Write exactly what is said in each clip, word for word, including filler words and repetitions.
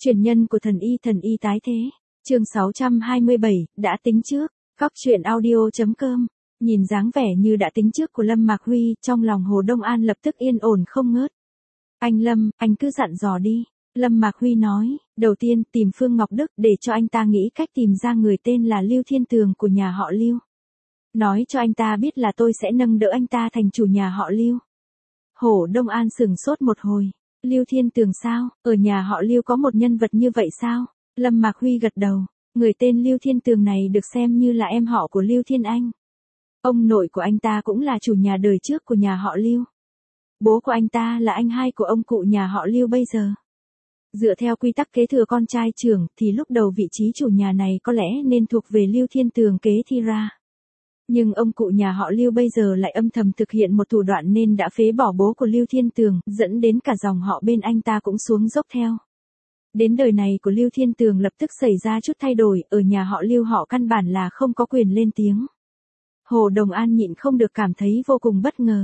Truyền nhân của thần y thần y tái thế. Chương sáu trăm hai mươi bảy, đã tính trước. Cóc truyện audio chấm com. Nhìn dáng vẻ như đã tính trước của Lâm Mạc Huy, trong lòng Hồ Đông An lập tức yên ổn không ngớt. Anh Lâm, anh cứ dặn dò đi. Lâm Mạc Huy nói, đầu tiên tìm Phương Ngọc Đức để cho anh ta nghĩ cách tìm ra người tên là Lưu Thiên Tường của nhà họ Lưu. Nói cho anh ta biết là tôi sẽ nâng đỡ anh ta thành chủ nhà họ Lưu. Hồ Đông An sửng sốt một hồi. Lưu Thiên Tường sao, ở nhà họ Lưu có một nhân vật như vậy sao? Lâm Mạc Huy gật đầu, người tên Lưu Thiên Tường này được xem như là em họ của Lưu Thiên Anh. Ông nội của anh ta cũng là chủ nhà đời trước của nhà họ Lưu. Bố của anh ta là anh hai của ông cụ nhà họ Lưu bây giờ. Dựa theo quy tắc kế thừa con trai trưởng thì lúc đầu vị trí chủ nhà này có lẽ nên thuộc về Lưu Thiên Tường kế thi ra. Nhưng ông cụ nhà họ Lưu bây giờ lại âm thầm thực hiện một thủ đoạn nên đã phế bỏ bố của Lưu Thiên Tường, dẫn đến cả dòng họ bên anh ta cũng xuống dốc theo. Đến đời này của Lưu Thiên Tường lập tức xảy ra chút thay đổi, ở nhà họ Lưu họ căn bản là không có quyền lên tiếng. Hồ Đồng An nhịn không được cảm thấy vô cùng bất ngờ.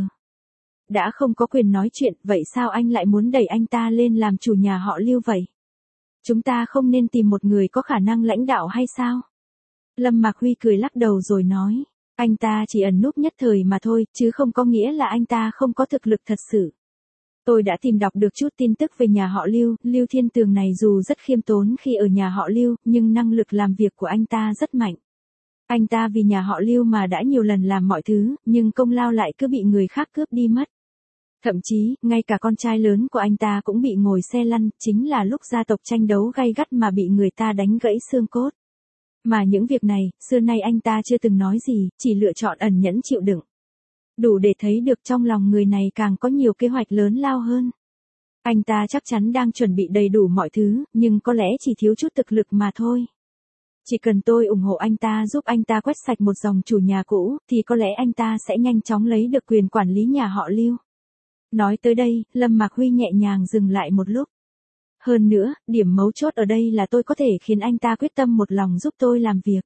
Đã không có quyền nói chuyện, vậy sao anh lại muốn đẩy anh ta lên làm chủ nhà họ Lưu vậy? Chúng ta không nên tìm một người có khả năng lãnh đạo hay sao? Lâm Mạc Huy cười lắc đầu rồi nói. Anh ta chỉ ẩn núp nhất thời mà thôi, chứ không có nghĩa là anh ta không có thực lực thật sự. Tôi đã tìm đọc được chút tin tức về nhà họ Lưu, Lưu Thiên Tường này dù rất khiêm tốn khi ở nhà họ Lưu, nhưng năng lực làm việc của anh ta rất mạnh. Anh ta vì nhà họ Lưu mà đã nhiều lần làm mọi thứ, nhưng công lao lại cứ bị người khác cướp đi mất. Thậm chí, ngay cả con trai lớn của anh ta cũng bị ngồi xe lăn, chính là lúc gia tộc tranh đấu gay gắt mà bị người ta đánh gãy xương cốt. Mà những việc này, xưa nay anh ta chưa từng nói gì, chỉ lựa chọn ẩn nhẫn chịu đựng. Đủ để thấy được trong lòng người này càng có nhiều kế hoạch lớn lao hơn. Anh ta chắc chắn đang chuẩn bị đầy đủ mọi thứ, nhưng có lẽ chỉ thiếu chút thực lực mà thôi. Chỉ cần tôi ủng hộ anh ta giúp anh ta quét sạch một dòng chủ nhà cũ, thì có lẽ anh ta sẽ nhanh chóng lấy được quyền quản lý nhà họ Lưu. Nói tới đây, Lâm Mạc Huy nhẹ nhàng dừng lại một lúc. Hơn nữa, điểm mấu chốt ở đây là tôi có thể khiến anh ta quyết tâm một lòng giúp tôi làm việc.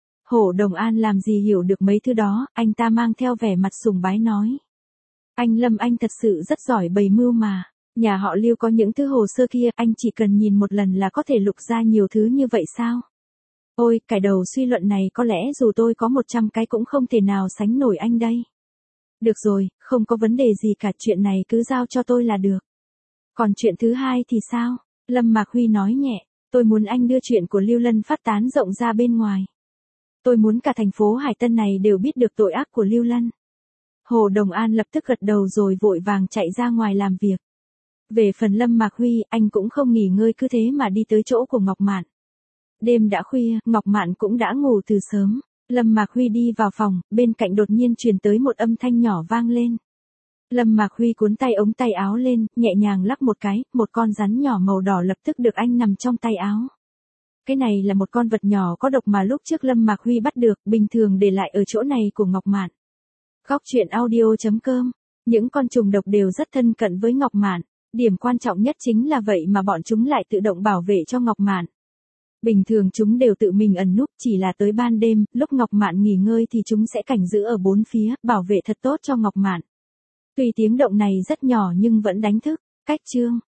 Hồ Đồng An làm gì hiểu được mấy thứ đó, anh ta mang theo vẻ mặt sùng bái nói. Anh Lâm anh thật sự rất giỏi bày mưu mà. Nhà họ Lưu có những thứ hồ sơ kia, anh chỉ cần nhìn một lần là có thể lục ra nhiều thứ như vậy sao? Ôi, cải đầu suy luận này có lẽ dù tôi có một trăm cái cũng không thể nào sánh nổi anh đây. Được rồi, không có vấn đề gì cả, chuyện này cứ giao cho tôi là được. Còn chuyện thứ hai thì sao? Lâm Mạc Huy nói nhẹ, tôi muốn anh đưa chuyện của Lưu Lân phát tán rộng ra bên ngoài. Tôi muốn cả thành phố Hải Tân này đều biết được tội ác của Lưu Lân. Hồ Đồng An lập tức gật đầu rồi vội vàng chạy ra ngoài làm việc. Về phần Lâm Mạc Huy, anh cũng không nghỉ ngơi cứ thế mà đi tới chỗ của Ngọc Mạn. Đêm đã khuya, Ngọc Mạn cũng đã ngủ từ sớm. Lâm Mạc Huy đi vào phòng, bên cạnh đột nhiên truyền tới một âm thanh nhỏ vang lên. Lâm Mạc Huy cuốn tay ống tay áo lên, nhẹ nhàng lắc một cái, một con rắn nhỏ màu đỏ lập tức được anh nằm trong tay áo. Cái này là một con vật nhỏ có độc mà lúc trước Lâm Mạc Huy bắt được, bình thường để lại ở chỗ này của Ngọc Mạn. Cóc truyện audio chấm com. Những con trùng độc đều rất thân cận với Ngọc Mạn. Điểm quan trọng nhất chính là vậy mà bọn chúng lại tự động bảo vệ cho Ngọc Mạn. Bình thường chúng đều tự mình ẩn núp, chỉ là tới ban đêm, lúc Ngọc Mạn nghỉ ngơi thì chúng sẽ cảnh giữ ở bốn phía, bảo vệ thật tốt cho Ngọc Mạn. Tuy tiếng động này rất nhỏ nhưng vẫn đánh thức. Cách chương